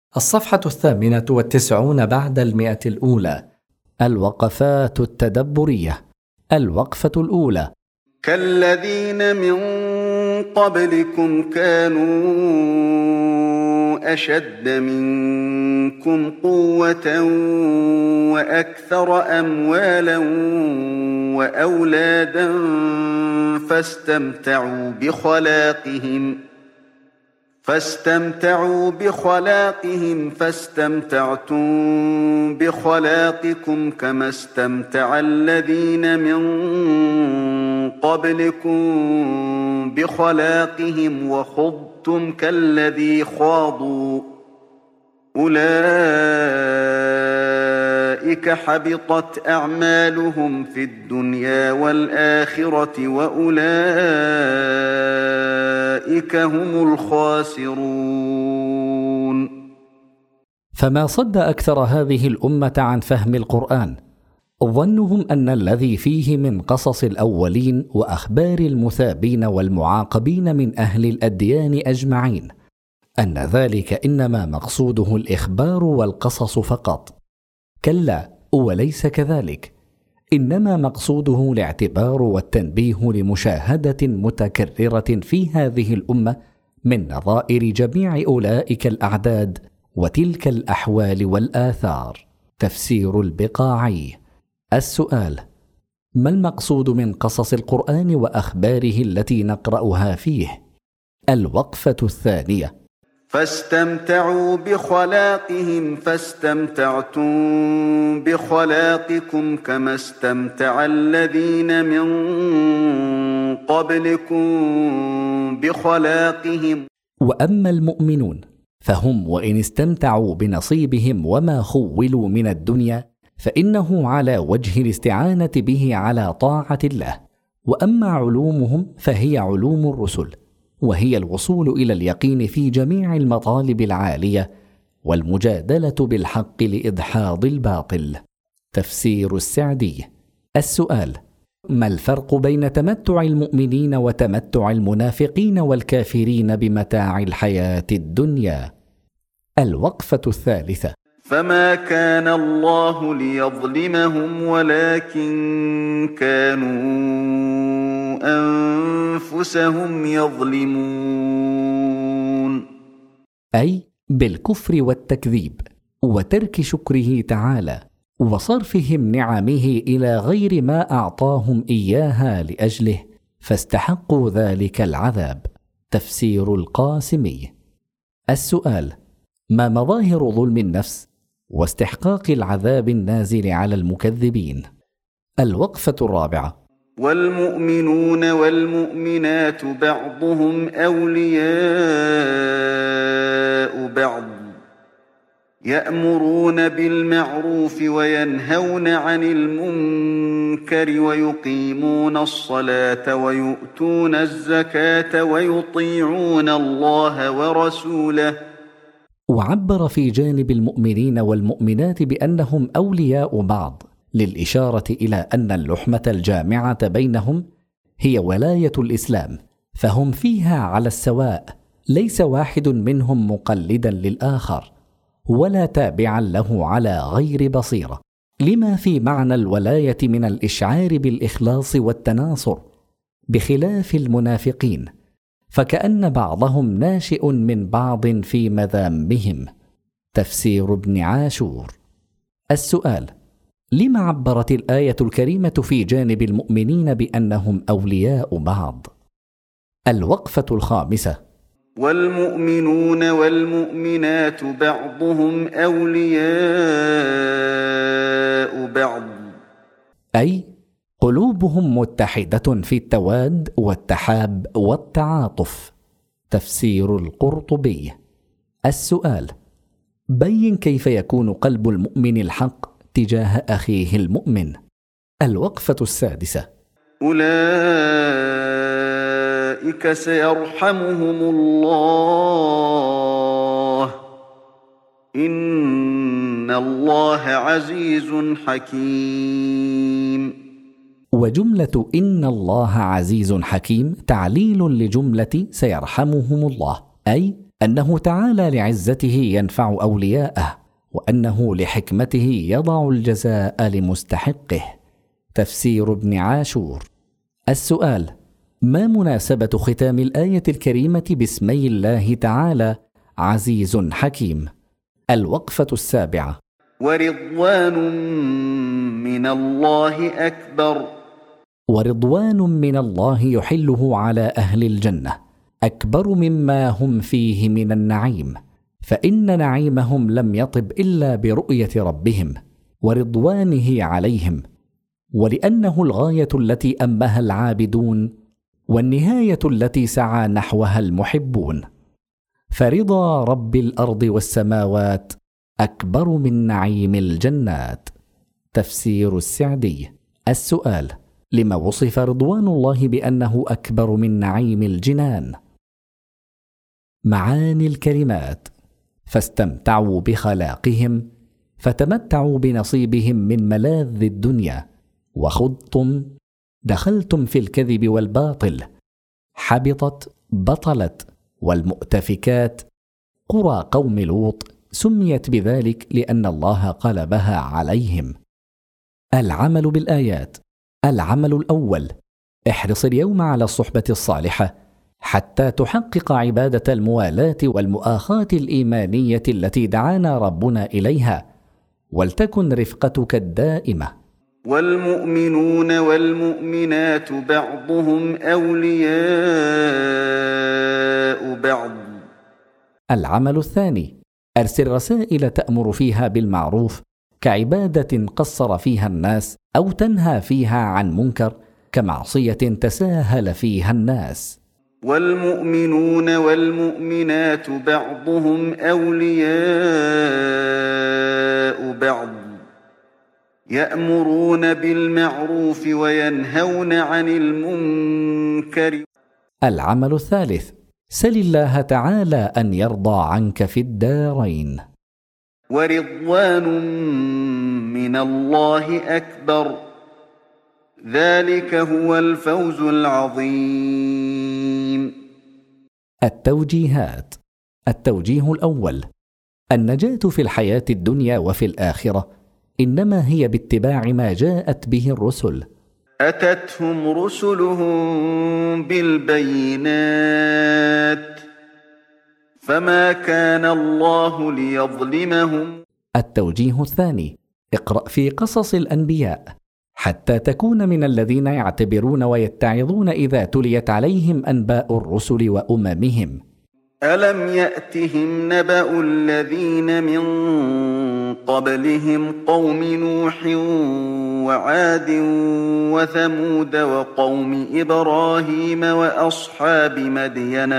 الصفحة 98 بعد 100 الأولى. الوقفات التدبرية. الوقفة الأولى: كالذين من قبلكم كانوا أشد منكم قوة وأكثر أموالا وأولادا فاستمتعوا بخلاقهم فاستمتعتم بخلاقكم كما استمتع الذين من قبلكم بخلاقهم وخضتم كالذي خاضوا أولئك حبطت أعمالهم في الدنيا والآخرة وأولئك هم الخاسرون. فما صد أكثر هذه الأمة عن فهم القرآن ظنهم أن الذي فيه من قصص الأولين وأخبار المثابين والمعاقبين من أهل الأديان أجمعين أن ذلك إنما مقصوده الإخبار والقصص فقط. كلا، وليس كذلك، إنما مقصوده الاعتبار والتنبيه لمشاهدة متكررة في هذه الأمة من نظائر جميع أولئك الأعداد وتلك الأحوال والآثار. تفسير البقاعي. السؤال: ما المقصود من قصص القرآن وأخباره التي نقرأها فيه؟ الوقفة الثانية: فاستمتعوا بخلاقهم فاستمتعتم بخلاقكم كما استمتع الذين من قبلكم بخلاقهم. وأما المؤمنون فهم وإن استمتعوا بنصيبهم وما خولوا من الدنيا فإنه على وجه الاستعانة به على طاعة الله. وأما علومهم فهي علوم الرسل، وهي الوصول إلى اليقين في جميع المطالب العالية والمجادلة بالحق لإدحاض الباطل. تفسير السعدي. السؤال: ما الفرق بين تمتع المؤمنين وتمتع المنافقين والكافرين بمتاع الحياة الدنيا؟ الوقفة الثالثة: فما كان الله ليظلمهم ولكن كانوا أنفسهم يظلمون. أي بالكفر والتكذيب وترك شكره تعالى وصرفهم نعمه إلى غير ما أعطاهم إياها لأجله، فاستحقوا ذلك العذاب. تفسير القاسمي. السؤال: ما مظاهر ظلم النفس واستحقاق العذاب النازل على المكذبين؟ الوقفة الرابعة: والمؤمنون والمؤمنات بعضهم أولياء بعض يأمرون بالمعروف وينهون عن المنكر ويقيمون الصلاة ويؤتون الزكاة ويطيعون الله ورسوله. وعبر في جانب المؤمنين والمؤمنات بأنهم أولياء بعض للإشارة إلى أن اللحمة الجامعة بينهم هي ولاية الإسلام، فهم فيها على السواء، ليس واحد منهم مقلدا للآخر ولا تابعا له على غير بصيرة، لما في معنى الولاية من الإشعار بالإخلاص والتناصر، بخلاف المنافقين فكأن بعضهم ناشئ من بعض في مذامهم. تفسير ابن عاشور. السؤال: لما عبرت الآية الكريمة في جانب المؤمنين بأنهم أولياء بعض؟ الوقفة الخامسة: والمؤمنون والمؤمنات بعضهم أولياء بعض، أي قلوبهم متحدة في التواد والتحاب والتعاطف. تفسير القرطبي. السؤال: بين كيف يكون قلب المؤمن الحق تجاه أخيه المؤمن. الوقفة السادسة: أولئك سيرحمهم الله إن الله عزيز حكيم. وجملة إن الله عزيز حكيم تعليل لجملة سيرحمهم الله، أي أنه تعالى لعزته ينفع أولياءه، وأنه لحكمته يضع الجزاء لمستحقه. تفسير ابن عاشور. السؤال: ما مناسبة ختام الآية الكريمة باسمي الله تعالى عزيز حكيم؟ الوقفة السابعة. ورضوان من الله أكبر. ورضوان من الله يحله على أهل الجنة أكبر مما هم فيه من النعيم، فإن نعيمهم لم يطب إلا برؤية ربهم ورضوانه عليهم، ولأنه الغاية التي أمها العابدون والنهاية التي سعى نحوها المحبون. فرضا رب الأرض والسماوات أكبر من نعيم الجنات. تفسير السعدي. السؤال: لما وصف رضوان الله بأنه أكبر من نعيم الجنان؟ معاني الكلمات: فاستمتعوا بخلاقهم، فتمتعوا بنصيبهم من ملاذ الدنيا، وخضتم دخلتم في الكذب والباطل، حبطت بطلت، والمؤتفكات قرى قوم لوط سميت بذلك لأن الله قلبها عليهم. العمل بالآيات. العمل الأول: احرص اليوم على الصحبة الصالحة حتى تحقق عبادة الموالاة والمؤاخاة الإيمانية التي دعانا ربنا إليها، ولتكن رفقتك الدائمة. والمؤمنون والمؤمنات بعضهم أولياء بعض. العمل الثاني: أرسل رسائل تأمر فيها بالمعروف، كعبادة قصر فيها الناس، أو تنهى فيها عن منكر، كمعصية تساهل فيها الناس. والمؤمنون والمؤمنات بعضهم أولياء بعض، يأمرون بالمعروف وينهون عن المنكر. العمل الثالث: سل الله تعالى أن يرضى عنك في الدارين. ورضوان من الله أكبر، ذلك هو الفوز العظيم. التوجيهات. التوجيه الأول: النجاة في الحياة الدنيا وفي الآخرة إنما هي باتباع ما جاءت به الرسل. أتتهم رسلهم بالبينات فما كان الله ليظلمهم. التوجيه الثاني: اقرأ في قصص الأنبياء حتى تكون من الذين يعتبرون ويتعظون إذا تليت عليهم أنباء الرسل وأممهم. ألم يأتهم نبأ الذين من قبلهم قوم نوح وعاد وثمود وقوم إبراهيم وأصحاب مدين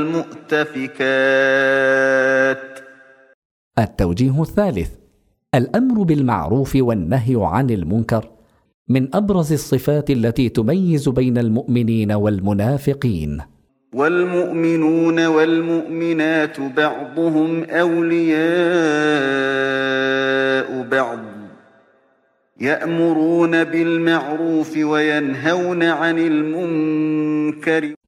والمؤتفكات. التوجيه الثالث: الأمر بالمعروف والنهي عن المنكر من أبرز الصفات التي تميز بين المؤمنين والمنافقين. والمؤمنون والمؤمنات بعضهم أولياء بعض، يأمرون بالمعروف وينهون عن المنكر.